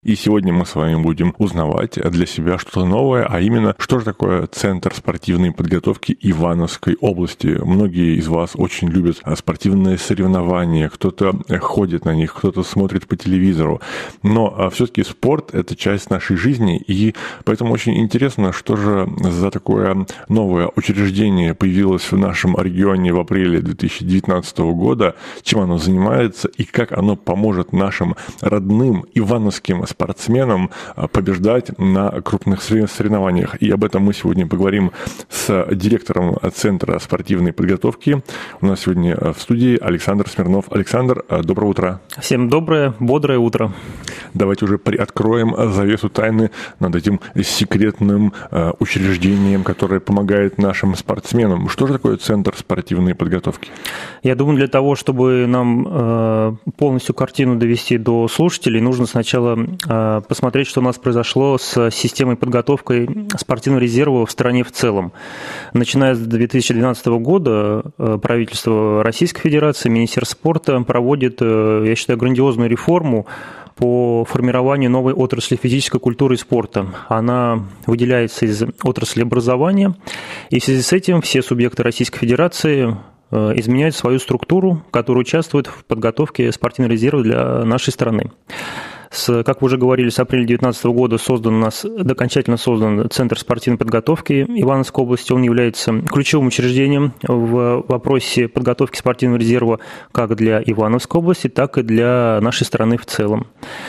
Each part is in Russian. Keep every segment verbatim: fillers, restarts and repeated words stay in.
И сегодня мы с вами будем узнавать для себя что-то новое, а именно, что же такое Центр спортивной подготовки Ивановской области. Многие из вас очень любят спортивные соревнования, кто-то ходит на них, кто-то смотрит по телевизору. Но все-таки спорт – это часть нашей жизни, и поэтому очень интересно, что же за такое новое учреждение появилось в нашем регионе в апреле две тысячи девятнадцатого года, чем оно занимается и как оно поможет нашим родным ивановским спортсменам побеждать на крупных соревнованиях. И об этом мы сегодня поговорим с директором Центра спортивной подготовки. У нас сегодня в студии Александр Смирнов. Александр, доброе утро. Всем доброе, бодрое утро. Давайте уже приоткроем завесу тайны над этим секретным учреждением, которое помогает нашим спортсменам. Что же такое Центр спортивной подготовки? Я думаю, для того, чтобы нам полностью картину довести до слушателей, нужно сначала посмотреть, что у нас произошло с системой подготовки спортивного резерва в стране в целом. Начиная с две тысячи двенадцатого года правительство Российской Федерации, Министерство спорта проводит, я считаю, грандиозную реформу по формированию новой отрасли физической культуры и спорта. Она выделяется из отрасли образования, и в связи с этим все субъекты Российской Федерации изменяют свою структуру, которая участвует в подготовке спортивного резерва для нашей страны. С, как вы уже говорили, с апреля две тысячи девятнадцатого года создан у нас, окончательно создан Центр спортивной подготовки Ивановской области. Он является ключевым учреждением в вопросе подготовки спортивного резерва как для Ивановской области, так и для нашей страны в целом.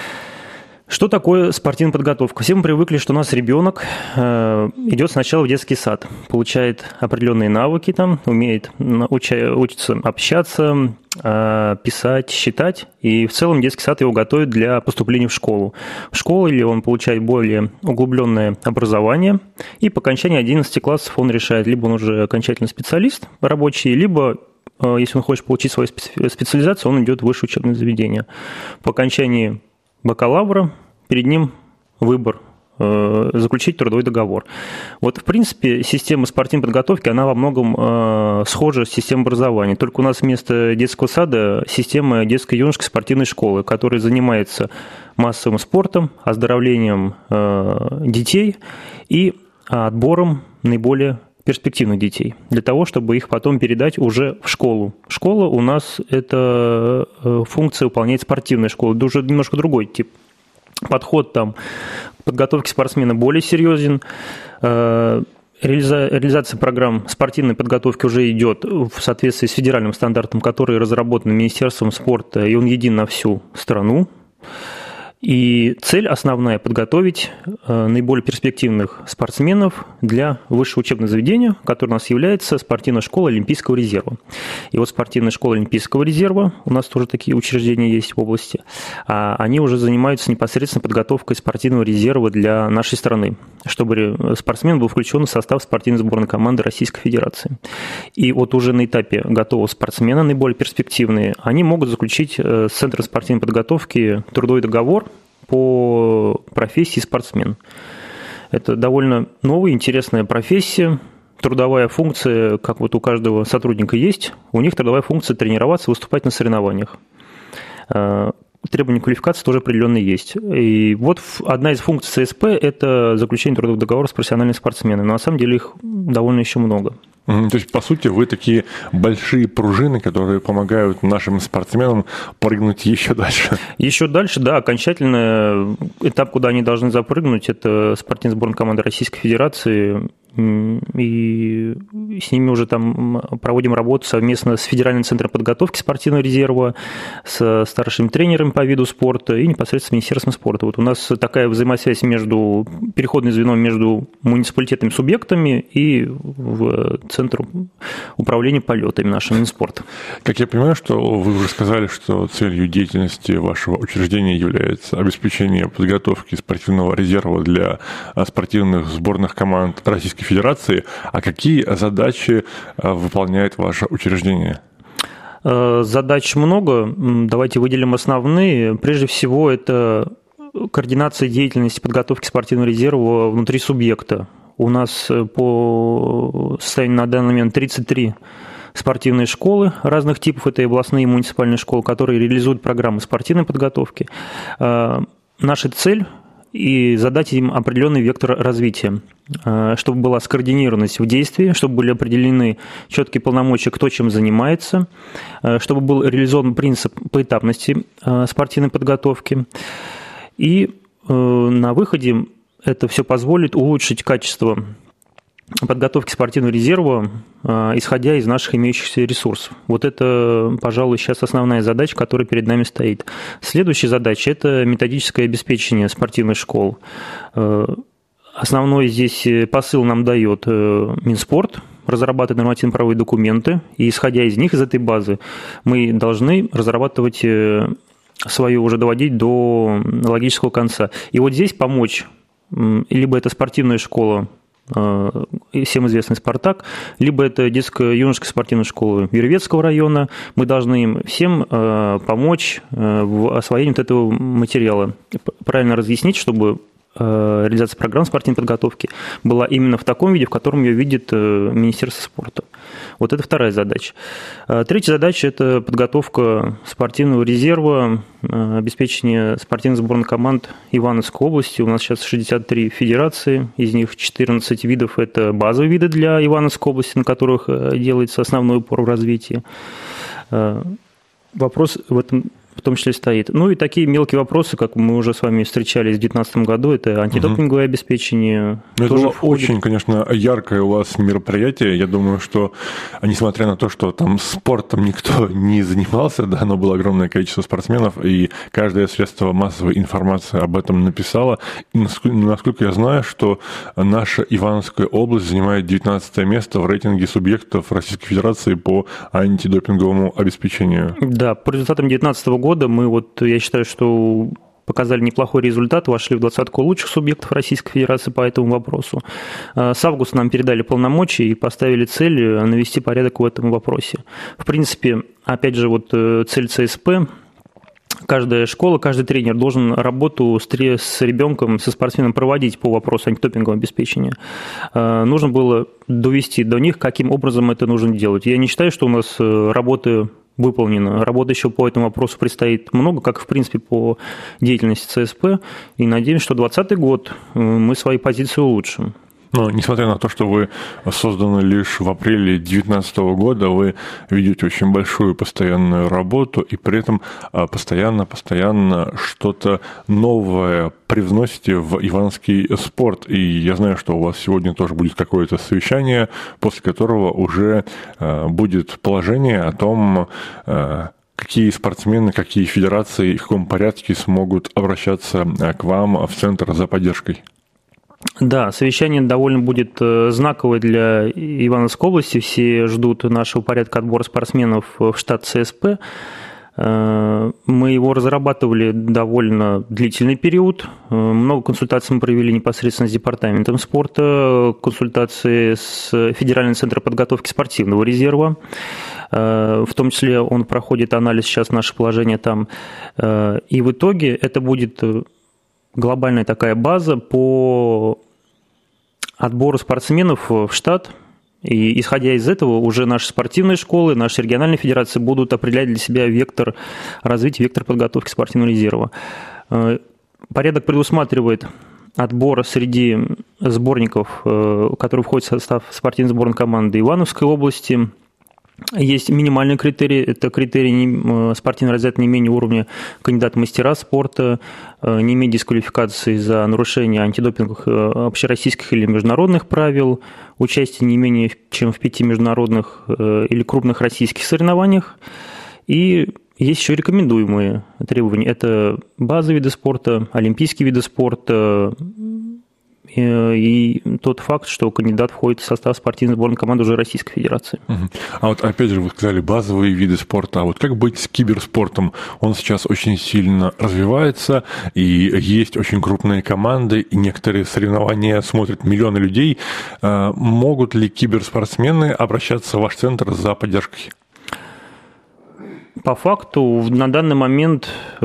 Что такое спортивная подготовка? Все мы привыкли, что у нас ребенок идет сначала в детский сад, получает определенные навыки, там, умеет уча, учится общаться, писать, считать, и в целом детский сад его готовит для поступления в школу. В школе он получает более углубленное образование, и по окончании одиннадцати классов он решает, либо он уже окончательно специалист рабочий, либо если он хочет получить свою специализацию, он идет в высшее учебное заведение. По окончании бакалавра перед ним выбор э, заключить трудовой договор. Вот, в принципе, система спортивной подготовки, она во многом э, схожа с системой образования. Только у нас вместо детского сада система детско-юношеской спортивной школы, которая занимается массовым спортом, оздоровлением э, детей и отбором наиболее перспективных детей, для того, чтобы их потом передать уже в школу. Школа у нас эта функция выполняет спортивная школа, это уже немножко другой тип. Подход там к подготовке спортсмена более серьезен. Реализация программ спортивной подготовки уже идет в соответствии с федеральным стандартом, который разработан Министерством спорта, и он един на всю страну. И цель основная – подготовить наиболее перспективных спортсменов для высшего учебного заведения, которое у нас является спортивная школа Олимпийского резерва. И вот спортивная школа Олимпийского резерва, у нас тоже такие учреждения есть в области, они уже занимаются непосредственно подготовкой спортивного резерва для нашей страны, чтобы спортсмен был включен в состав спортивной сборной команды Российской Федерации. И вот уже на этапе готового спортсмена, наиболее перспективные, они могут заключить с Центром спортивной подготовки трудовой договор по профессии спортсмен. Это довольно новая, интересная профессия. Трудовая функция, как вот у каждого сотрудника есть, у них трудовая функция тренироваться, выступать на соревнованиях. Требования квалификации тоже определенные есть. И вот одна из функций ЦСП – это заключение трудовых договоров с профессиональными спортсменами. Но на самом деле их довольно еще много. То есть, по сути, вы такие большие пружины, которые помогают нашим спортсменам прыгнуть еще дальше. Еще дальше, да, окончательный этап, куда они должны запрыгнуть, это спортивная сборная команды Российской Федерации. И с ними уже там проводим работу совместно с Федеральным центром подготовки спортивного резерва, с старшими тренерами по виду спорта и непосредственно с Министерством спорта. Вот у нас такая взаимосвязь между, переходное звено между муниципалитетными субъектами и в Центр управления полетами нашего Минспорта. Как я понимаю, что вы уже сказали, что целью деятельности вашего учреждения является обеспечение подготовки спортивного резерва для спортивных сборных команд Российской Федерации. А какие задачи выполняет ваше учреждение? Задач много. Давайте выделим основные. Прежде всего, это координация деятельности подготовки спортивного резерва внутри субъекта. У нас по состоянию на данный момент тридцать три спортивные школы разных типов, это и областные и муниципальные школы, которые реализуют программы спортивной подготовки. наша цель и задать им определенный вектор развития, чтобы была скоординированность в действии, чтобы были определены четкие полномочия, кто чем занимается, чтобы был реализован принцип поэтапности спортивной подготовки. И на выходе это все позволит улучшить качество подготовки спортивного резерва, исходя из наших имеющихся ресурсов. Вот это, пожалуй, сейчас основная задача, которая перед нами стоит. Следующая задача – это методическое обеспечение спортивных школ. Основной здесь посыл нам дает Минспорт, разрабатывать нормативно-правовые документы, и исходя из них, из этой базы, мы должны разрабатывать свою, уже доводить до логического конца. И вот здесь помочь, либо это спортивная школа, всем известный «Спартак», либо это детская юношеская спортивная школа Юрьевецкого района. Мы должны им всем помочь в освоении вот этого материала, правильно разъяснить, чтобы реализация программ спортивной подготовки была именно в таком виде, в котором ее видит Министерство спорта. Вот это вторая задача. Третья задача – это подготовка спортивного резерва, обеспечение спортивных сборных команд Ивановской области. У нас сейчас шестьдесят три федерации, из них четырнадцать видов – это базовые виды для Ивановской области, на которых делается основной упор в развитии. Вопрос в этом в том числе стоит. Ну и такие мелкие вопросы, как мы уже с вами встречались в две тысячи девятнадцатом году, это антидопинговое угу. обеспечение. Это было входит... очень, конечно, яркое у вас мероприятие. Я думаю, что, несмотря на то, что там спортом никто не занимался, да, но было огромное количество спортсменов, и каждое средство массовой информации об этом написало. И насколько я знаю, что наша Ивановская область занимает девятнадцатое место в рейтинге субъектов Российской Федерации по антидопинговому обеспечению. Да, по результатам две тысячи девятнадцатого года мы, вот, я считаю, что показали неплохой результат, вошли в двадцатку лучших субъектов Российской Федерации по этому вопросу. С августа нам передали полномочия и поставили цель навести порядок в этом вопросе. В принципе, опять же, вот цель ЦСП. Каждая школа, каждый тренер должен работу с ребенком, со спортсменом проводить по вопросу антидопингового обеспечения. Нужно было довести до них, каким образом это нужно делать. Я не считаю, что у нас работы выполнено. Работы еще по этому вопросу предстоит много, как, в принципе, по деятельности ЦСП. И надеемся, что двадцатый год мы свои позиции улучшим. Но, несмотря на то, что вы созданы лишь в апреле две тысячи девятнадцатого года, вы ведете очень большую постоянную работу и при этом постоянно-постоянно что-то новое привносите в ивановский спорт. И я знаю, что у вас сегодня тоже будет какое-то совещание, после которого уже будет положение о том, какие спортсмены, какие федерации и в каком порядке смогут обращаться к вам в Центр за поддержкой. Да, совещание довольно будет знаковое для Ивановской области. Все ждут нашего порядка отбора спортсменов в штат ЦСП. Мы его разрабатывали довольно длительный период. Много консультаций мы провели непосредственно с департаментом спорта, консультации с Федеральным центром подготовки спортивного резерва. В том числе он проходит анализ сейчас наше положение там. И в итоге это будет глобальная такая база по отбору спортсменов в штат. И исходя из этого уже наши спортивные школы, наши региональные федерации будут определять для себя вектор развития, вектор подготовки спортивного резерва. Порядок предусматривает отбор среди сборников, которые входят в состав спортивной сборной команды Ивановской области. Есть минимальный критерий, это критерий спортивного результата не менее уровня кандидата в мастера спорта, не имеет дисквалификации за нарушение антидопинговых общероссийских или международных правил, участие не менее чем в пяти международных или крупных российских соревнованиях. И есть еще рекомендуемые требования. Это базовые виды спорта, олимпийские виды спорта, и тот факт, что кандидат входит в состав спортивной сборной команды уже Российской Федерации. А вот опять же вы сказали базовые виды спорта. А вот как быть с киберспортом? Он сейчас очень сильно развивается, и есть очень крупные команды, и некоторые соревнования смотрят миллионы людей. Могут ли киберспортсмены обращаться в ваш центр за поддержкой? По факту на данный момент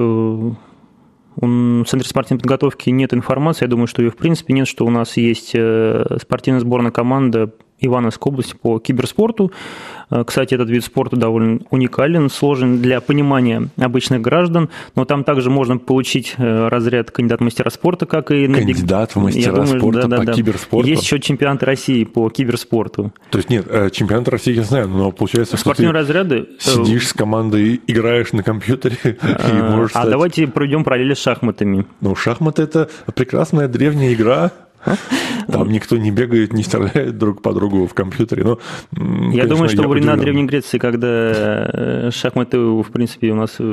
в Центре спортивной подготовки нет информации, я думаю, что ее в принципе нет, что у нас есть спортивная сборная команда Ивановской области по киберспорту. Кстати, этот вид спорта довольно уникален, сложен для понимания обычных граждан, но там также можно получить разряд кандидат в мастера спорта, как и на кандидат в мастера думаю, спорта да, да, по да. киберспорту. Есть еще чемпионат России по киберспорту. То есть нет, чемпионат России я знаю, но получается, что ты разряды... сидишь с командой, играешь на компьютере и можешь стать... А давайте проведем параллели с шахматами. Ну, шахматы – это прекрасная древняя игра. Там никто не бегает, не стреляет друг по другу в компьютере. Но, я конечно, думаю, что я во времена удивлен. Древней Греции, когда шахматы, в принципе, у нас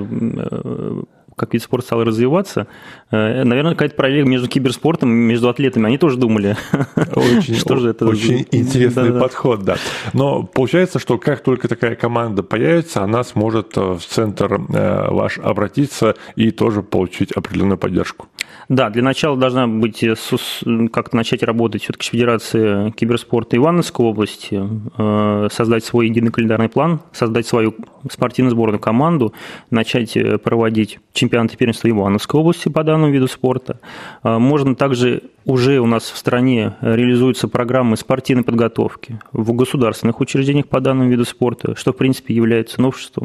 как вид спорта стал развиваться, наверное, какая-то параллель между киберспортом и между атлетами. Они тоже думали, очень, что же это. Очень интересный да, подход, да. Но получается, что как только такая команда появится, она сможет в центр ваш обратиться и тоже получить определенную поддержку. Да, для начала должна быть как-то начать работать все-таки с Федерацией киберспорта Ивановской области, создать свой единый календарный план, создать свою спортивную сборную команду, начать проводить чемпионаты первенства Ивановской области по данному виду спорта. Можно также, уже у нас в стране реализуются программы спортивной подготовки в государственных учреждениях по данному виду спорта, что, в принципе, является новшеством.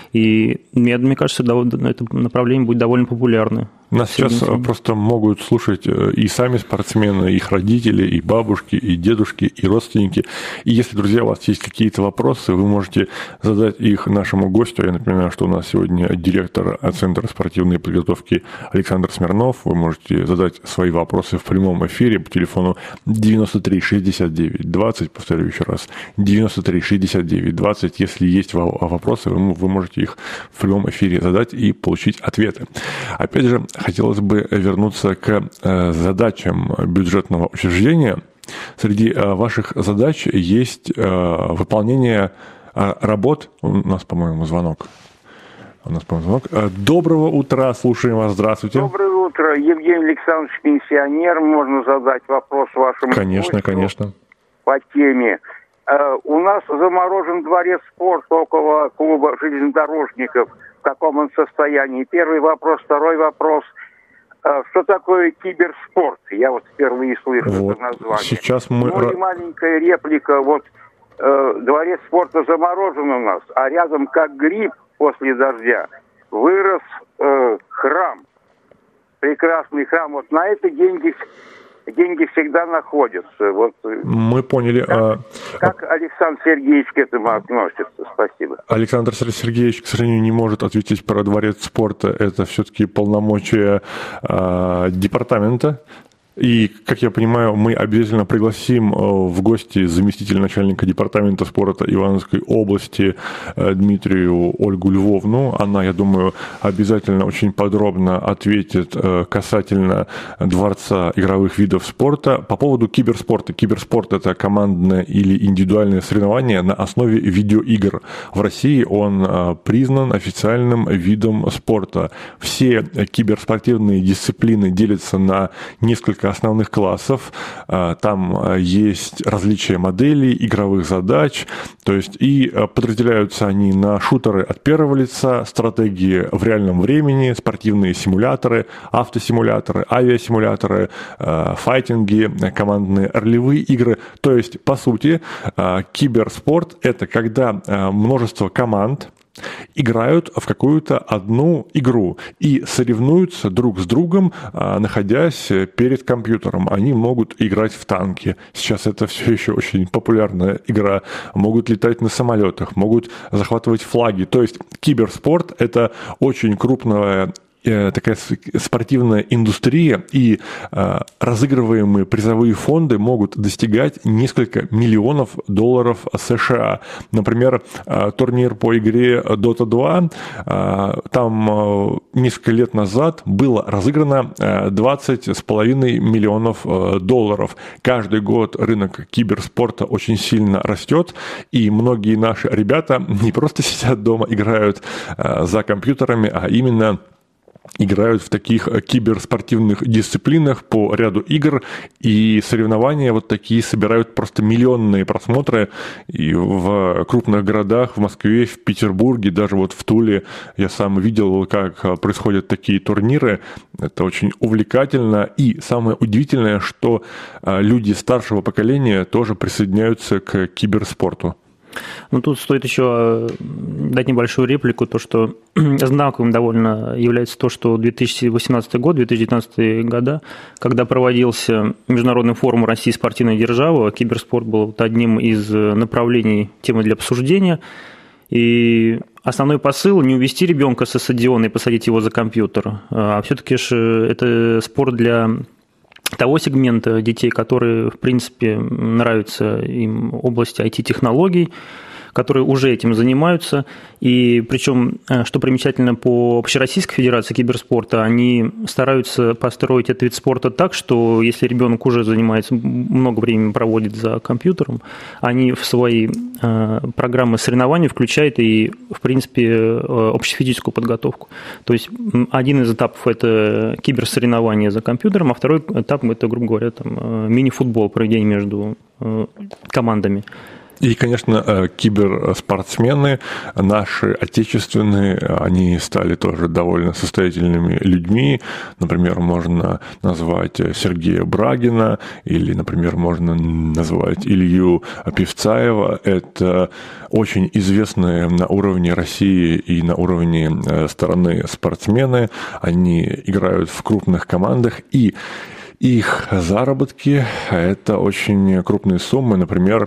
И мне, мне кажется, это направление будет довольно популярно. Нас сейчас просто могут слушать и сами спортсмены, их родители, и бабушки, и дедушки, и родственники. И если, друзья, у вас есть какие-то вопросы, вы можете задать их нашему гостю. Я напоминаю, что у нас сегодня директор Центра спортивной подготовки Александр Смирнов. Вы можете задать свои вопросы в прямом эфире по телефону девяносто три шестьдесят девять двадцать, повторю еще раз, девяносто три шестьдесят девять двадцать. Если есть вопросы, вы можете их в прямом эфире задать и получить ответы. Опять же, хотелось бы вернуться к задачам бюджетного учреждения. Среди ваших задач есть выполнение работ. У нас, по-моему, звонок. У нас, по-моему, звонок. Доброго утра, слушаем вас. Здравствуйте. Доброе утро. Евгений Александрович, пенсионер. Можно задать вопрос вашему Конечно, конечно. По теме. У нас заморожен дворец спорта около клуба железнодорожников. В каком он состоянии? Первый вопрос. Второй вопрос. Что такое киберспорт? Я вот впервые слышу вот. это название. Сейчас мы... Ну и маленькая реплика. Вот э, дворец спорта заморожен у нас, а рядом, как гриб после дождя, вырос э, храм. Прекрасный храм. Вот на это деньги... Деньги всегда находятся. Вот. Мы поняли. Как, а... как Александр Сергеевич к этому относится? Спасибо. Александр Сергеевич, к сожалению, не может ответить про дворец спорта. Это все-таки полномочия а, департамента. И, как я понимаю, мы обязательно пригласим в гости заместителя начальника департамента спорта Ивановской области Дмитрию Ольгу Львовну. Она, я думаю, обязательно очень подробно ответит касательно дворца игровых видов спорта. По поводу киберспорта. Киберспорт – это командное или индивидуальное соревнование на основе видеоигр. В России он признан официальным видом спорта. Все киберспортивные дисциплины делятся на несколько основных классов. Там есть различия моделей, игровых задач, то есть и подразделяются они на шутеры от первого лица, стратегии в реальном времени, спортивные симуляторы, автосимуляторы, авиасимуляторы, файтинги, командные ролевые игры. То есть, по сути, киберспорт – это когда множество команд играют в какую-то одну игру и соревнуются друг с другом, находясь перед компьютером. Они могут играть в танки. Сейчас это все еще очень популярная игра. Могут летать на самолетах, могут захватывать флаги. То есть киберспорт – это очень крупная такая спортивная индустрия, и э, разыгрываемые призовые фонды могут достигать несколько миллионов долларов США. Например, э, турнир по игре Дота два, э, там э, несколько лет назад было разыграно э, двадцать с половиной миллионов э, долларов. Каждый год рынок киберспорта очень сильно растет, и многие наши ребята не просто сидят дома, играют э, за компьютерами, а именно играют в таких киберспортивных дисциплинах по ряду игр, и соревнования вот такие собирают просто миллионные просмотры, и в крупных городах, в Москве, в Петербурге, даже вот в Туле я сам видел, как происходят такие турниры. Это очень увлекательно, и самое удивительное, что люди старшего поколения тоже присоединяются к киберспорту. Ну, тут стоит еще дать небольшую реплику, то, что знаковым довольно является то, что две тысячи восемнадцатый год, две тысячи девятнадцатый года, когда проводился Международный форум «Россия спортивная держава», киберспорт был вот одним из направлений темы для обсуждения, и основной посыл – не увести ребенка со стадиона и посадить его за компьютер, а все-таки же это спорт для того сегмента детей, которые, в принципе, нравятся им области ай ти-технологий, которые уже этим занимаются. И причем, что примечательно, по Общероссийской Федерации киберспорта, они стараются построить этот вид спорта так, что если ребенок уже занимается, много времени проводит за компьютером, они в свои программы соревнований включают и, в принципе, общефизическую подготовку. То есть один из этапов – это киберсоревнования за компьютером, а второй этап – это, грубо говоря, там, мини-футбол, проведение между командами. И, конечно, киберспортсмены наши отечественные, они стали тоже довольно состоятельными людьми. Например, можно назвать Сергея Брагина или, например, можно назвать Илью Певцаева. Это очень известные на уровне России и на уровне страны спортсмены. Они играют в крупных командах, и их заработки – это очень крупные суммы. Например,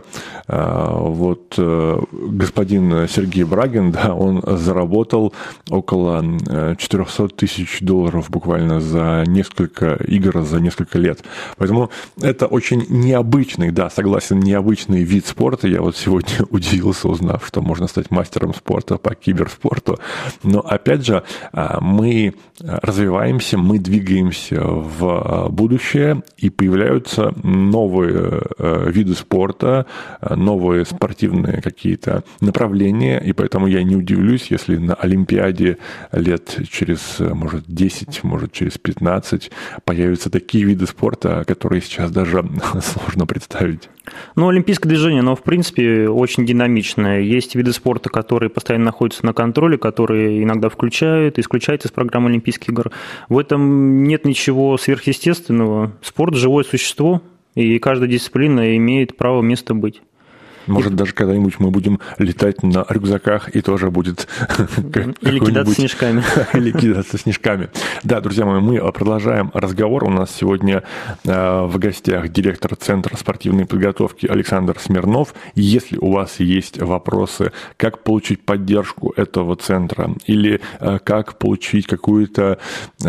вот господин Сергей Брагин, да, он заработал около четыреста тысяч долларов буквально за несколько игр, за несколько лет. Поэтому это очень необычный, да, согласен, необычный вид спорта. Я вот сегодня удивился, узнав, что можно стать мастером спорта по киберспорту. Но, опять же, мы развиваемся, мы двигаемся в будущее, и появляются новые виды спорта, новые спортивные какие-то направления, и поэтому я не удивлюсь, если на Олимпиаде лет через, может, десять, может, через пятнадцать появятся такие виды спорта, которые сейчас даже сложно представить. Ну, олимпийское движение, оно, в принципе, очень динамичное. Есть виды спорта, которые постоянно находятся на контроле, которые иногда включают, исключают из программы Олимпийских игр. В этом нет ничего сверхъестественного. Спорт – живое существо, и каждая дисциплина имеет право место быть. Может, и... даже когда-нибудь мы будем летать на рюкзаках, и тоже будет... Или кидаться снежками. Или кидаться снежками. Да, друзья мои, мы продолжаем разговор. У нас сегодня в гостях директор Центра спортивной подготовки Александр Смирнов. Если у вас есть вопросы, как получить поддержку этого центра, или как получить какую-то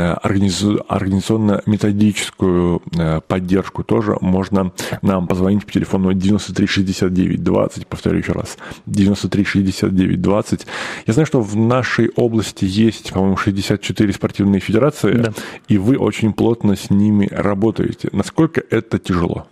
организационно-методическую поддержку, тоже можно нам позвонить по телефону девяносто три шестьдесят девять двадцать, повторю еще раз, девяносто три шестьдесят девять двадцать. Я знаю, что в нашей области есть, по-моему, шестьдесят четыре спортивные федерации, да, и вы очень плотно с ними работаете. Насколько это тяжело?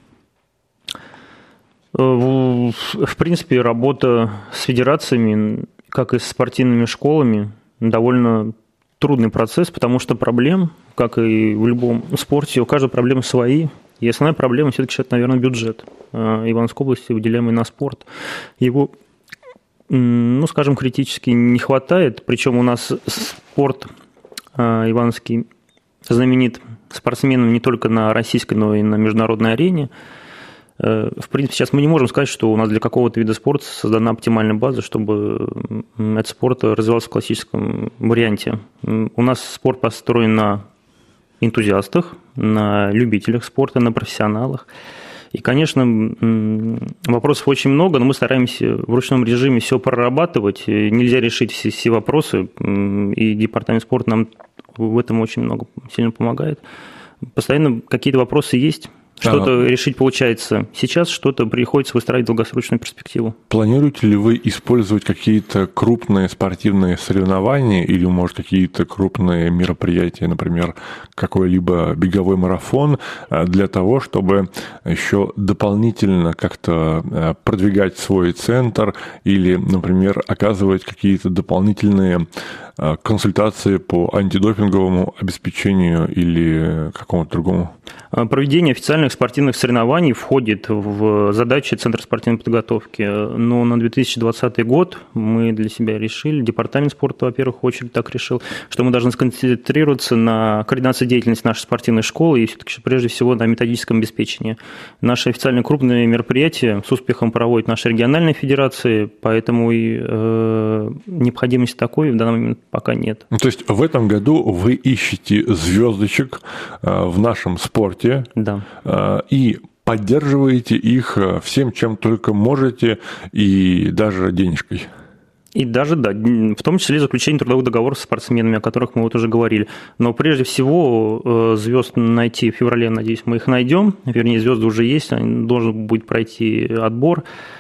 В принципе, работа с федерациями, как и с спортивными школами, довольно трудный процесс, потому что проблем, как и в любом спорте, у каждой проблемы свои. И основная проблема все-таки, это, наверное, бюджет Ивановской области, выделяемый на спорт. Его, ну, скажем, критически не хватает. Причем у нас спорт ивановский знаменит спортсменом не только на российской, но и на международной арене. В принципе, сейчас мы не можем сказать, что у нас для какого-то вида спорта создана оптимальная база, чтобы этот спорт развивался в классическом варианте. У нас спорт построен на энтузиастах, на любителях спорта, на профессионалах. И, конечно, вопросов очень много, но мы стараемся в ручном режиме все прорабатывать. Нельзя решить все, все вопросы, и департамент спорта нам в этом очень много сильно помогает. Постоянно какие-то вопросы есть. Что-то а... решить получается сейчас, что-то приходится выстраивать в долгосрочную перспективу. Планируете ли вы использовать какие-то крупные спортивные соревнования или, может, какие-то крупные мероприятия, например, какой-либо беговой марафон, для того, чтобы еще дополнительно как-то продвигать свой центр или, например, оказывать какие-то дополнительные консультации по антидопинговому обеспечению или какому-то другому? Проведение официальных спортивных соревнований входит в задачи Центра спортивной подготовки. Но на две тысячи двадцатый год мы для себя решили, департамент спорта, во-первых, в очередь так решил, что мы должны сконцентрироваться на координации деятельности нашей спортивной школы и все-таки прежде всего на методическом обеспечении. Наши официальные крупные мероприятия с успехом проводят наши региональные федерации, поэтому и э, необходимости такой в данный момент пока нет. То есть в этом году вы ищете звездочек в нашем спорте, да, и поддерживаете их всем, чем только можете, и даже денежкой. И даже, да, в том числе заключение трудовых договоров с спортсменами, о которых мы вот уже говорили. Но прежде всего звезд найти в феврале, надеюсь, мы их найдем. Вернее, звезды уже есть, должен будет пройти отбор.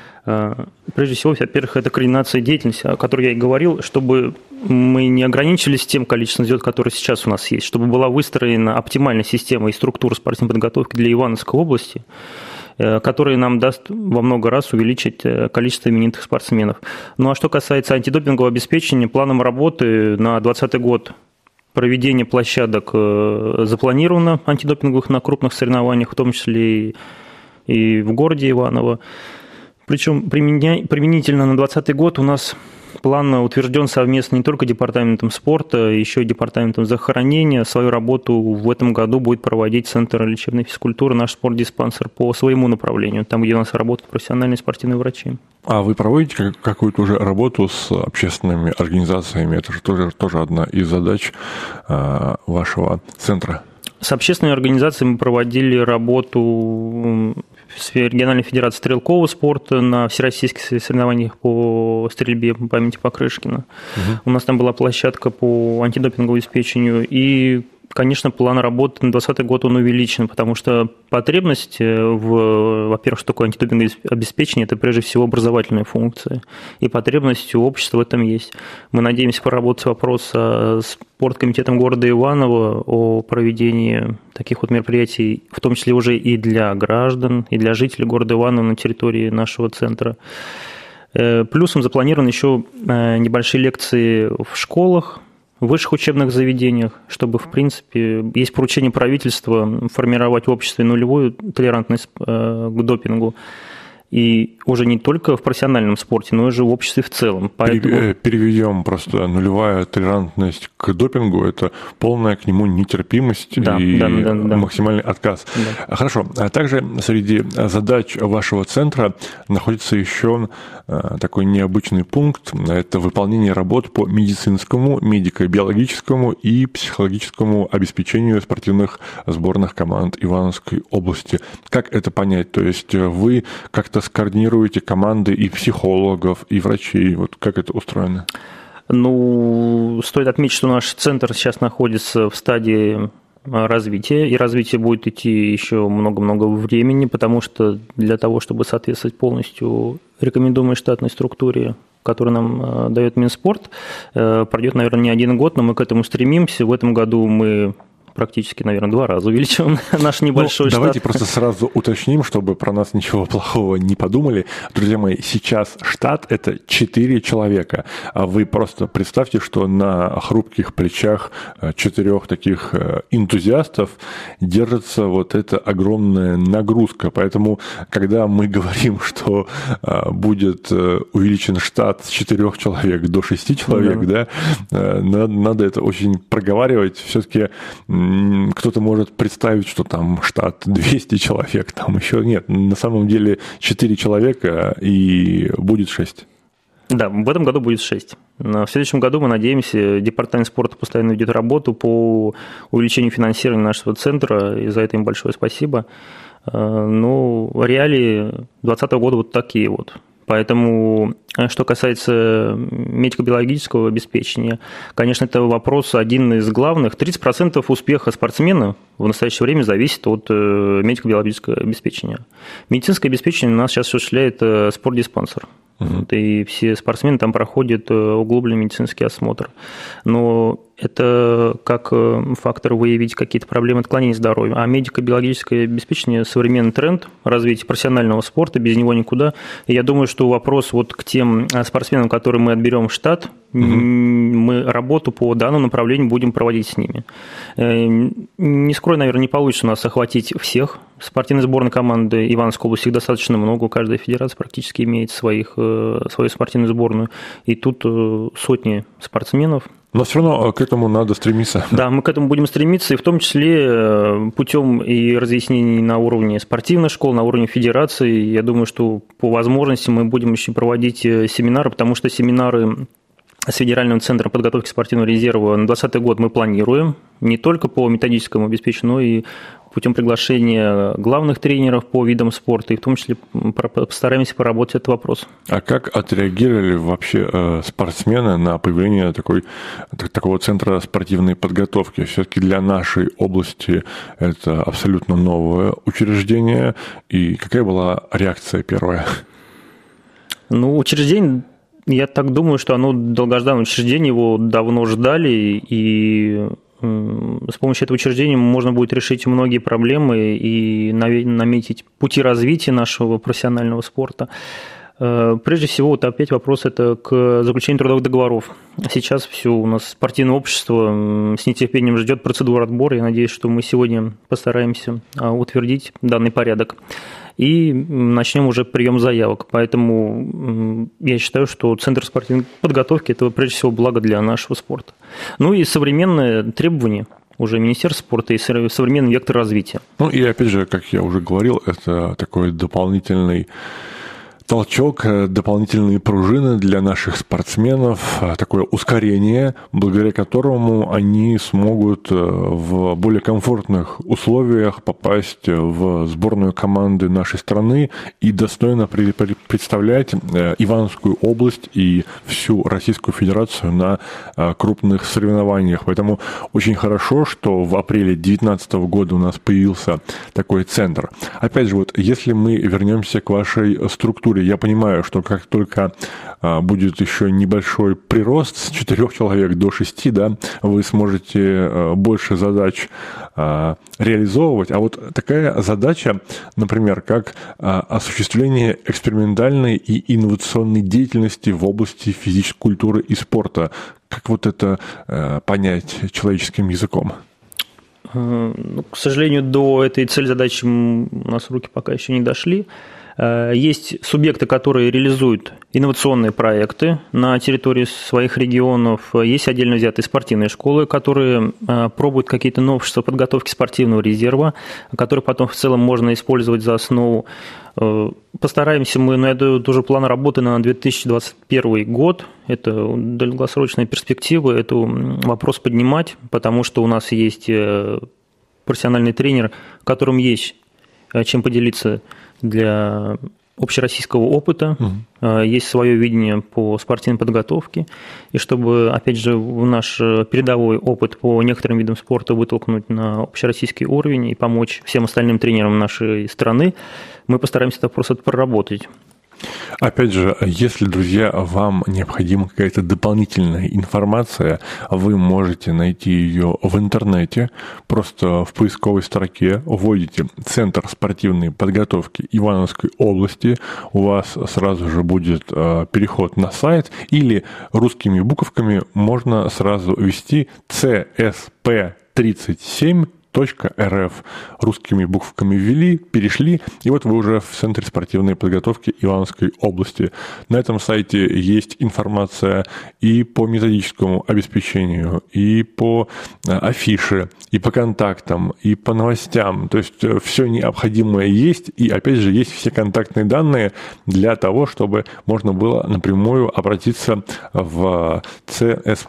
Прежде всего, во-первых, это координация деятельности, о которой я и говорил, чтобы мы не ограничились тем количеством звезд, которые сейчас у нас есть, чтобы была выстроена оптимальная система и структура спортивной подготовки для Ивановской области, которая нам даст во много раз увеличить количество именитых спортсменов. Ну а что касается антидопингового обеспечения, планом работы на двадцатый год проведение площадок запланировано антидопинговых на крупных соревнованиях, в том числе и в городе Иваново. Причем применительно на двадцатый год у нас план утвержден совместно не только департаментом спорта, еще и департаментом захоронения. Свою работу в этом году будет проводить Центр лечебной физкультуры, наш спортдиспансер по своему направлению, там, где у нас работают профессиональные спортивные врачи. А вы проводите какую-то уже работу с общественными организациями? Это же тоже, тоже одна из задач вашего центра. С общественными организациями мы проводили работу в региональной федерации стрелкового спорта на всероссийских соревнованиях по стрельбе по памяти Покрышкина. Угу. У нас там была площадка по антидопинговому обеспечению. И, конечно, план работы на двадцатый год он увеличен, потому что потребность в, во-первых, что такое антидопинговое обеспечение, это прежде всего образовательная функция. И потребность у общества в этом есть. Мы надеемся проработать вопрос с спорткомитетом города Иваново о проведении таких вот мероприятий, в том числе уже и для граждан, и для жителей города Иваново на территории нашего центра. Плюсом запланированы еще небольшие лекции в школах, в высших учебных заведениях, чтобы, в принципе, есть поручение правительства формировать в обществе нулевую толерантность к допингу. И уже не только в профессиональном спорте, но и в обществе в целом. Поэтому... Переведем просто: нулевая толерантность к допингу – это полная к нему нетерпимость, да, и да, да, да. максимальный отказ. Да. Хорошо. А также среди задач вашего центра находится еще такой необычный пункт – это выполнение работ по медицинскому, медико-биологическому и психологическому обеспечению спортивных сборных команд Ивановской области. Как это понять? То есть вы как-то скоординируете команды и психологов, и врачей? Вот как это устроено? Ну, стоит отметить, что наш центр сейчас находится в стадии развития, и развитие будет идти еще много-много времени, потому что для того, чтобы соответствовать полностью рекомендуемой штатной структуре, которую нам дает Минспорт, пройдет, наверное, не один год, но мы к этому стремимся. В этом году мы практически, наверное, два раза увеличиваем наш небольшой ну, штат. Давайте просто сразу уточним, чтобы про нас ничего плохого не подумали. Друзья мои, сейчас штат – это четыре человека. А вы просто представьте, что на хрупких плечах четырех таких энтузиастов держится вот эта огромная нагрузка. Поэтому, когда мы говорим, что будет увеличен штат с четырех человек до шести человек, да. Да, надо это очень проговаривать. Все-таки кто-то может представить, что там штат двести человек, там еще нет. На самом деле четыре человека и будет шесть. Да, в этом году будет шесть. В следующем году, мы надеемся, департамент спорта постоянно ведет работу по увеличению финансирования нашего центра, и за это им большое спасибо. Ну, реалии двадцатого года вот такие вот. Поэтому, что касается медико-биологического обеспечения, конечно, это вопрос один из главных. тридцать процентов успеха спортсмена в настоящее время зависит от медико-биологического обеспечения. Медицинское обеспечение у нас сейчас осуществляет спортдиспансер. Uh-huh. И все спортсмены там проходят углубленный медицинский осмотр. Но это как фактор выявить какие-то проблемы отклонения здоровья. А медико-биологическое обеспечение – современный тренд развития профессионального спорта, без него никуда. И я думаю, что вопрос вот к тем спортсменам, которые мы отберем в штат, uh-huh. мы работу по данному направлению будем проводить с ними. Не скрою, наверное, не получится у нас охватить всех. Спортивной сборной команды Ивановской области их достаточно много, у каждой федерации практически имеет своих, свою спортивную сборную, и тут сотни спортсменов. Но все равно к этому надо стремиться. Да, мы к этому будем стремиться, и в том числе путем и разъяснений на уровне спортивных школ, на уровне федерации. Я думаю, что по возможности мы будем еще проводить семинары, потому что семинары с Федеральным центром подготовки спортивного резерва на двадцатый год мы планируем не только по методическому обеспечению, но и путем приглашения главных тренеров по видам спорта, и в том числе постараемся поработать этот вопрос. А как отреагировали вообще спортсмены на появление такой, такого центра спортивной подготовки? Все-таки для нашей области это абсолютно новое учреждение, и какая была реакция первая? Ну, учреждение... Я так думаю, что оно долгожданное учреждение, его давно ждали, и с помощью этого учреждения можно будет решить многие проблемы и наметить пути развития нашего профессионального спорта. Прежде всего, вот опять вопрос это к заключению трудовых договоров. Сейчас все у нас спортивное общество с нетерпением ждет процедуру отбора. Я надеюсь, что мы сегодня постараемся утвердить данный порядок. И начнем уже прием заявок. Поэтому я считаю, что Центр спортивной подготовки – это прежде всего благо для нашего спорта. Ну и современные требования уже Министерства спорта и современный вектор развития. Ну и опять же, как я уже говорил, это такой дополнительный толчок, дополнительные пружины для наших спортсменов, такое ускорение, благодаря которому они смогут в более комфортных условиях попасть в сборную команды нашей страны и достойно представлять Ивановскую область и всю Российскую Федерацию на крупных соревнованиях. Поэтому очень хорошо, что в апреле две тысячи девятнадцатого года у нас появился такой центр. Опять же, вот если мы вернемся к вашей структуре, я понимаю, что как только а, будет еще небольшой прирост с четырех человек до шести, да, вы сможете а, больше задач а, реализовывать. А вот такая задача, например, как а, осуществление экспериментальной и инновационной деятельности в области физической культуры и спорта, как вот это а, понять человеческим языком? Ну, к сожалению, до этой цели задачи у нас руки пока еще не дошли. Есть субъекты, которые реализуют инновационные проекты на территории своих регионов. Есть отдельно взятые спортивные школы, которые пробуют какие-то новшества подготовки спортивного резерва, которые потом в целом можно использовать за основу. Постараемся мы, но это тоже план работы на две тысячи двадцать первый год. Это долгосрочная перспектива, это вопрос поднимать, потому что у нас есть профессиональный тренер, которым есть чем поделиться для общероссийского опыта, угу. Есть свое видение по спортивной подготовке, и чтобы, опять же, наш передовой опыт по некоторым видам спорта вытолкнуть на общероссийский уровень и помочь всем остальным тренерам нашей страны, мы постараемся это просто проработать. Опять же, если, друзья, вам необходима какая-то дополнительная информация, вы можете найти ее в интернете. Просто в поисковой строке вводите «Центр спортивной подготовки Ивановской области», у вас сразу же будет переход на сайт, или русскими буковками можно сразу ввести си эс пи тридцать семь точка эр эф. Русскими буквами ввели, перешли, и вот вы уже в Центре спортивной подготовки Ивановской области. На этом сайте есть информация и по методическому обеспечению, и по афише, и по контактам, и по новостям. То есть все необходимое есть, и опять же есть все контактные данные для того, чтобы можно было напрямую обратиться в си эс пи.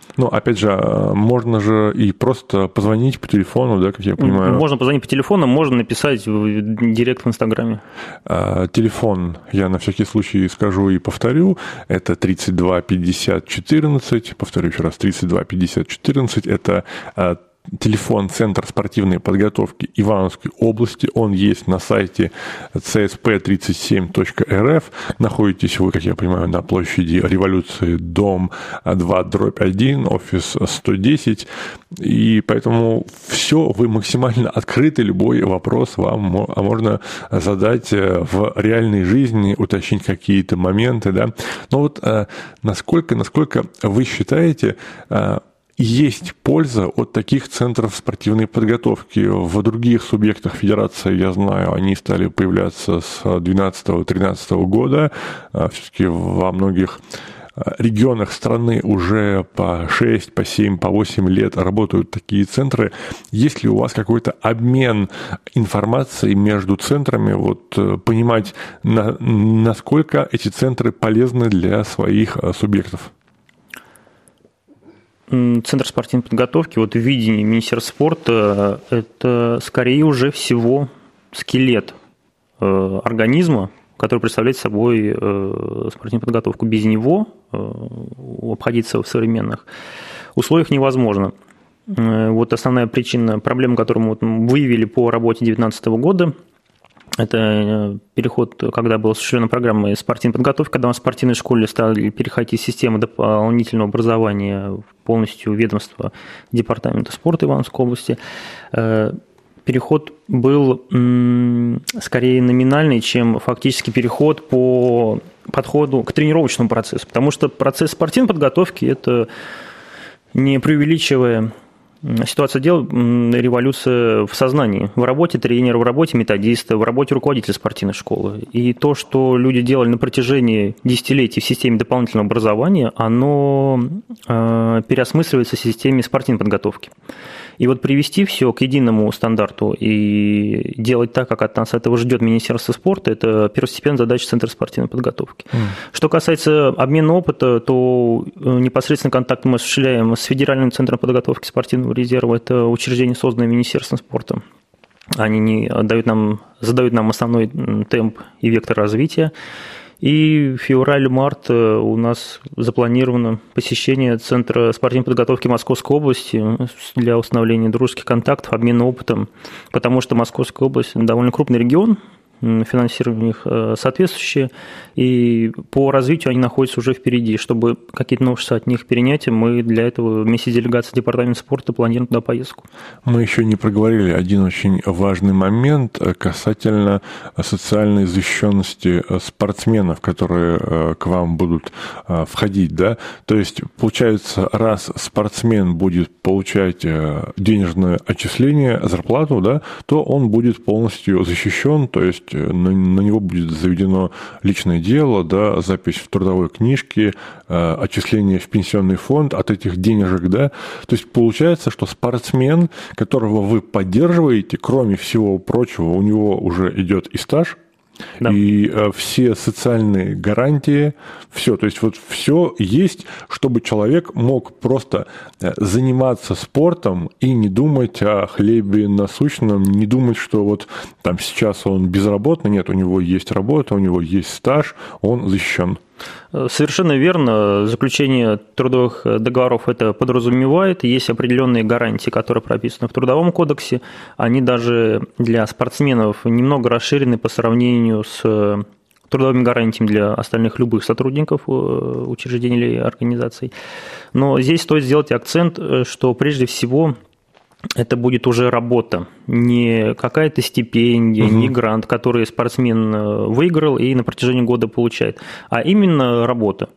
Ну, опять же, можно же и просто позвонить по телефону, да, как я понимаю. Можно позвонить по телефону, можно написать в директ в Инстаграме. Телефон, я на всякий случай скажу и повторю, это тридцать два пятьдесят четырнадцать, повторю еще раз, тридцать два пятьдесят четырнадцать, это телефон Центра спортивной подготовки Ивановской области. Он есть на сайте си эс пи тридцать семь точка эр эф. Находитесь вы, как я понимаю, на площади Революции, дом два дробь один, офис сто десять. И поэтому все, вы максимально открыты, любой вопрос вам можно задать в реальной жизни, уточнить какие-то моменты. Да? Но вот насколько, насколько вы считаете, есть польза от таких центров спортивной подготовки? В других субъектах федерации, я знаю, они стали появляться с две тысячи двенадцатого — две тысячи тринадцатого года. Все-таки во многих регионах страны уже по шесть, по семь, по восемь лет работают такие центры. Есть ли у вас какой-то обмен информацией между центрами, вот понимать, на, насколько эти центры полезны для своих субъектов? Центр спортивной подготовки, вот в видении Министерства спорта, это скорее уже всего скелет организма, который представляет собой спортивную подготовку. Без него обходиться в современных условиях невозможно. Вот основная причина, проблема, которую мы вот выявили по работе две тысячи девятнадцатого года, это переход, когда была осуществлена программа спортивной подготовки, когда мы в спортивной школе стали переходить из системы дополнительного образования в полностью ведомство департамента спорта Ивановской области. Переход был скорее номинальный, чем фактически переход по подходу к тренировочному процессу, потому что процесс спортивной подготовки – это, не преувеличивая ситуация дел, революция в сознании, в работе тренера, в работе методиста, в работе руководителя спортивной школы. И то, что люди делали на протяжении десятилетий в системе дополнительного образования, оно э, переосмысливается в системе спортивной подготовки. И вот привести все к единому стандарту и делать так, как от нас этого ждет Министерство спорта, это первостепенная задача Центра спортивной подготовки. Mm. Что касается обмена опыта, то непосредственно контакт мы осуществляем с Федеральным центром подготовки спортивного резерва. Это учреждение, созданное Министерством спорта. Они не дают нам, задают нам основной темп и вектор развития. И в феврале-март у нас запланировано посещение Центра спортивной подготовки Московской области для установления дружеских контактов, обмена опытом, потому что Московская область довольно крупный регион, финансирование у них соответствующее, и по развитию они находятся уже впереди. Чтобы какие-то новшества от них перенять, мы для этого вместе с делегацией департамента спорта планируем туда поездку. Мы еще не проговорили один очень важный момент касательно социальной защищенности спортсменов, которые к вам будут входить, да? То есть, получается, раз спортсмен будет получать денежное отчисление, зарплату, да, то он будет полностью защищен, то есть на, на него будет заведено личное дело, да, запись в трудовой книжке, э, отчисление в пенсионный фонд от этих денежек, да. То есть получается, что спортсмен, которого вы поддерживаете, кроме всего прочего, у него уже идет и стаж, да, и э, все социальные гарантии, все, то есть вот все есть, чтобы человек мог просто заниматься спортом и не думать о хлебе насущном, не думать, что вот там сейчас он безработный, нет, у него есть работа, у него есть стаж, он защищен. Совершенно верно. Заключение трудовых договоров это подразумевает. Есть определенные гарантии, которые прописаны в Трудовом кодексе. Они даже для спортсменов немного расширены по сравнению с трудовыми гарантиями для остальных любых сотрудников учреждений или организаций. Но здесь стоит сделать акцент, что прежде всего это будет уже работа, не какая-то стипендия, угу. не грант, который спортсмен выиграл и на протяжении года получает, а именно работа,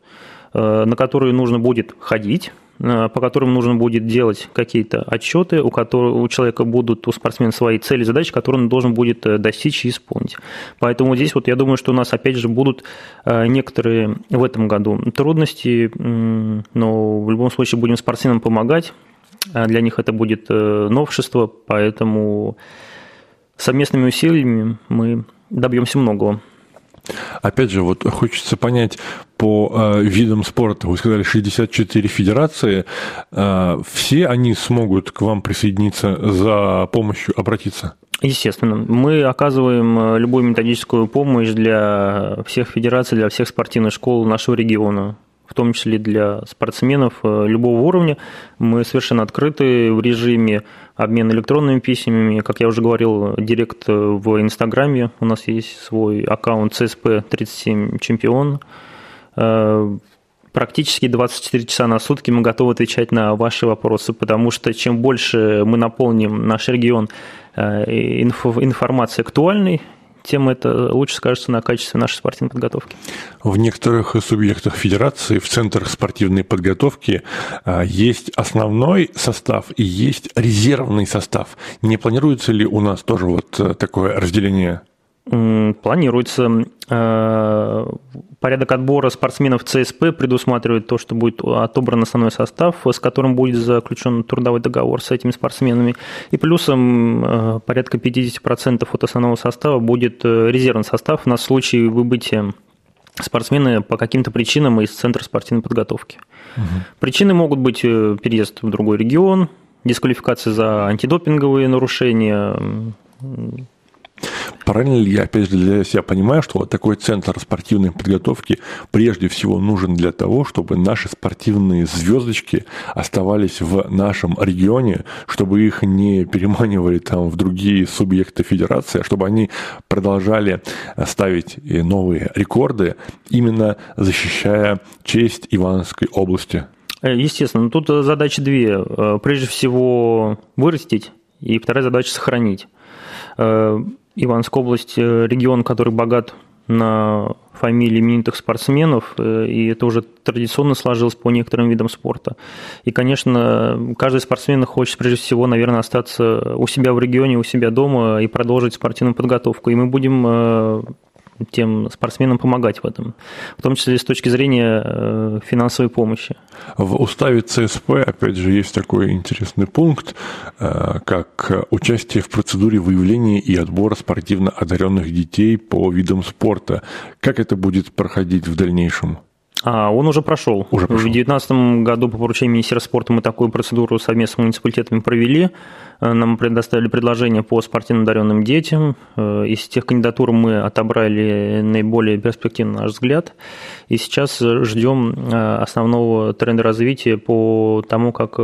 на которую нужно будет ходить, по которым нужно будет делать какие-то отчеты, у которого у человека будут, у спортсмена свои цели, задачи, которые он должен будет достичь и исполнить. Поэтому здесь вот я думаю, что у нас опять же будут некоторые в этом году трудности, но в любом случае будем спортсменам помогать. Для них это будет новшество, поэтому совместными усилиями мы добьемся многого. Опять же, вот хочется понять по э, видам спорта. Вы сказали, шестьдесят четыре федерации. Э, все они смогут к вам присоединиться, за помощью обратиться? Естественно. Мы оказываем любую методическую помощь для всех федераций, для всех спортивных школ нашего региона, в том числе для спортсменов любого уровня. Мы совершенно открыты в режиме обмена электронными письмами. Как я уже говорил, директ в Инстаграме. У нас есть свой аккаунт си эс пи тридцать семь чемпион. Практически двадцать четыре часа на сутки мы готовы отвечать на ваши вопросы, потому что чем больше мы наполним наш регион информацией актуальной, тем это лучше скажется на качестве нашей спортивной подготовки. В некоторых субъектах федерации, в центрах спортивной подготовки есть основной состав и есть резервный состав. Не планируется ли у нас тоже вот такое разделение? Планируется. Порядок отбора спортсменов си эс пи предусматривает то, что будет отобран основной состав, с которым будет заключен трудовой договор с этими спортсменами. И плюсом порядка пятьдесят процентов от основного состава будет резервный состав на случай выбытия спортсмена по каким-то причинам из центра спортивной подготовки. Угу. Причины могут быть переезд в другой регион, дисквалификация за антидопинговые нарушения. Правильно ли я, опять же, для себя понимаю, что вот такой центр спортивной подготовки прежде всего нужен для того, чтобы наши спортивные звездочки оставались в нашем регионе, чтобы их не переманивали там в другие субъекты федерации, а чтобы они продолжали ставить новые рекорды, именно защищая честь Ивановской области? Естественно, тут задачи две. Прежде всего вырастить, и вторая задача сохранить. Ивановская область – регион, который богат на фамилии именитых спортсменов, и это уже традиционно сложилось по некоторым видам спорта. И, конечно, каждый спортсмен хочет, прежде всего, наверное, остаться у себя в регионе, у себя дома и продолжить спортивную подготовку. И мы будем тем спортсменам помогать в этом, в том числе с точки зрения финансовой помощи. В уставе си эс пи, опять же, есть такой интересный пункт, как участие в процедуре выявления и отбора спортивно одаренных детей по видам спорта. Как это будет проходить в дальнейшем? А, он уже прошел. Уже прошел. В две тысячи девятнадцатом году по поручению Министерства спорта мы такую процедуру совместно с муниципалитетами провели. Нам предоставили предложение по спортивно одаренным детям. Из тех кандидатур мы отобрали наиболее перспективный, на наш взгляд. И сейчас ждем основного тренда развития по тому, как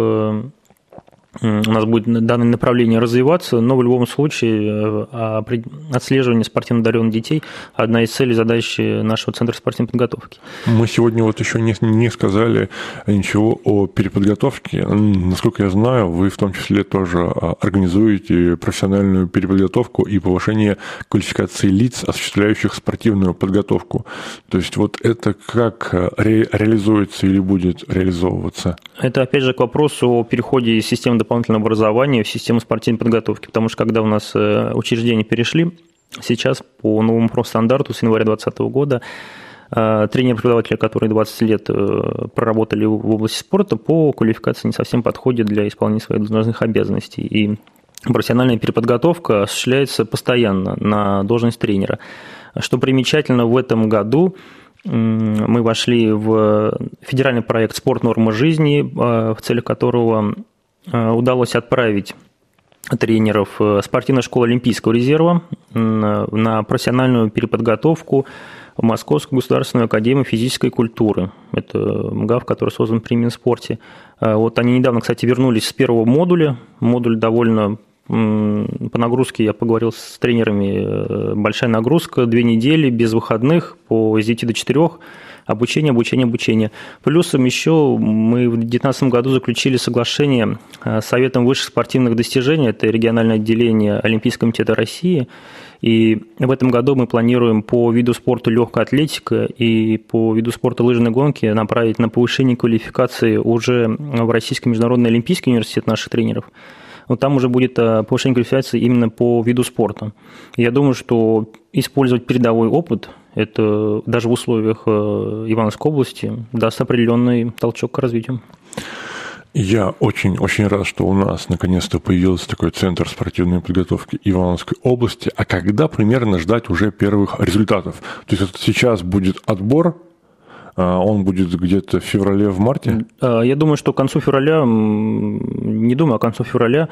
у нас будет данное направление развиваться, но в любом случае отслеживание спортивно одаренных детей – одна из целей, задач нашего Центра спортивной подготовки. Мы сегодня вот еще не, не сказали ничего о переподготовке. Насколько я знаю, вы в том числе тоже организуете профессиональную переподготовку и повышение квалификации лиц, осуществляющих спортивную подготовку. То есть вот это как ре, реализуется или будет реализовываться? Это опять же к вопросу о переходе из системы дополнительного образования в систему спортивной подготовки, потому что когда у нас учреждения перешли, сейчас по новому профстандарту с января две тысячи двадцатого года тренеры-преподаватели, которые двадцать лет проработали в области спорта, по квалификации не совсем подходят для исполнения своих должностных обязанностей. И профессиональная переподготовка осуществляется постоянно на должность тренера. Что примечательно, в этом году мы вошли в федеральный проект «Спорт. Норма жизни», в целях которого удалось отправить тренеров спортивной школы Олимпийского резерва на профессиональную переподготовку в Московскую государственную академию физической культуры. Это МГАФ, который создан при Минспорте. Вот они недавно, кстати, вернулись с первого модуля. Модуль довольно по нагрузке, я поговорил с тренерами, большая нагрузка, две недели без выходных, по с девяти до четырёх. Обучение, обучение, обучение. Плюсом еще мы в две тысячи девятнадцатом году заключили соглашение с Советом высших спортивных достижений, это региональное отделение Олимпийского комитета России, и в этом году мы планируем по виду спорта легкая атлетика и по виду спорта лыжной гонки направить на повышение квалификации уже в Российский международный олимпийский университет наших тренеров. Вот там уже будет повышение квалификации именно по виду спорта. Я думаю, что использовать передовой опыт, это даже в условиях Ивановской области, даст определенный толчок к развитию. Я очень-очень рад, что у нас наконец-то появился такой центр спортивной подготовки Ивановской области. А когда примерно ждать уже первых результатов? То есть вот сейчас будет отбор, он будет где-то в феврале, в марте? Я думаю, что к концу февраля, не думаю, а к концу февраля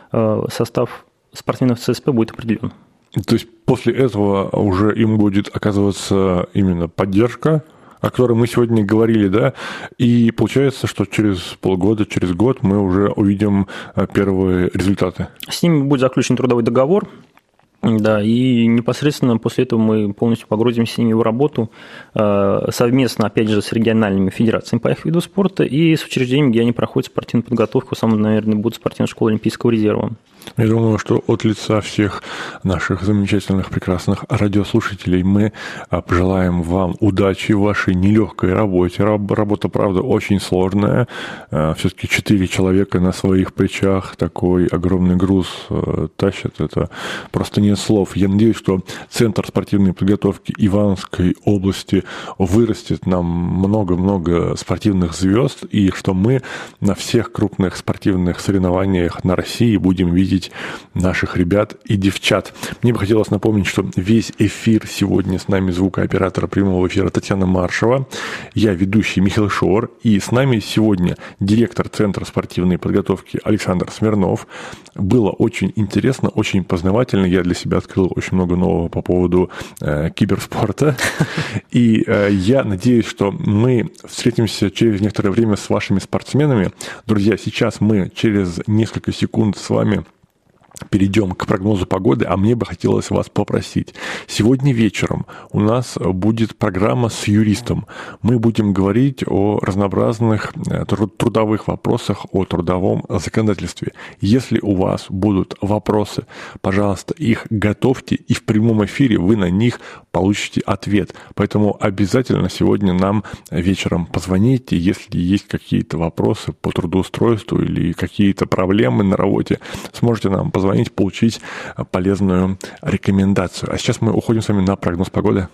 состав спортсменов ЦСП будет определен. То есть после этого уже им будет оказываться именно поддержка, о которой мы сегодня говорили, да, и получается, что через полгода, через год мы уже увидим первые результаты. С ними будет заключен трудовой договор, да, и непосредственно после этого мы полностью погрузимся с ними в работу совместно, опять же, с региональными федерациями по их виду спорта и с учреждениями, где они проходят спортивную подготовку. Самым, наверное, будет спортивная школа Олимпийского резерва. Я думаю, что от лица всех наших замечательных, прекрасных радиослушателей мы пожелаем вам удачи в вашей нелегкой работе. Работа, правда, очень сложная. Все-таки четыре человека на своих плечах такой огромный груз тащат. Это просто нет слов. Я надеюсь, что Центр спортивной подготовки Ивановской области вырастет нам много-много спортивных звезд, и что мы на всех крупных спортивных соревнованиях на России будем видеть наших ребят и девчат. Мне бы хотелось напомнить, что весь эфир сегодня с нами звукооператор прямого эфира Татьяна Маршева, я ведущий Михаил Шор, и с нами сегодня директор Центра спортивной подготовки Александр Смирнов. Было очень интересно, очень познавательно. Я для себя открыл очень много нового по поводу э, киберспорта. И э, я надеюсь, что мы встретимся через некоторое время с вашими спортсменами. Друзья, сейчас мы через несколько секунд с вами перейдем к прогнозу погоды, а мне бы хотелось вас попросить. Сегодня вечером у нас будет программа с юристом. Мы будем говорить о разнообразных трудовых вопросах, о трудовом законодательстве. Если у вас будут вопросы, пожалуйста, их готовьте, и в прямом эфире вы на них получите ответ. Поэтому обязательно сегодня нам вечером позвоните, если есть какие-то вопросы по трудоустройству или какие-то проблемы на работе, сможете нам позвонить, получить полезную рекомендацию. А сейчас мы уходим с вами на прогноз погоды.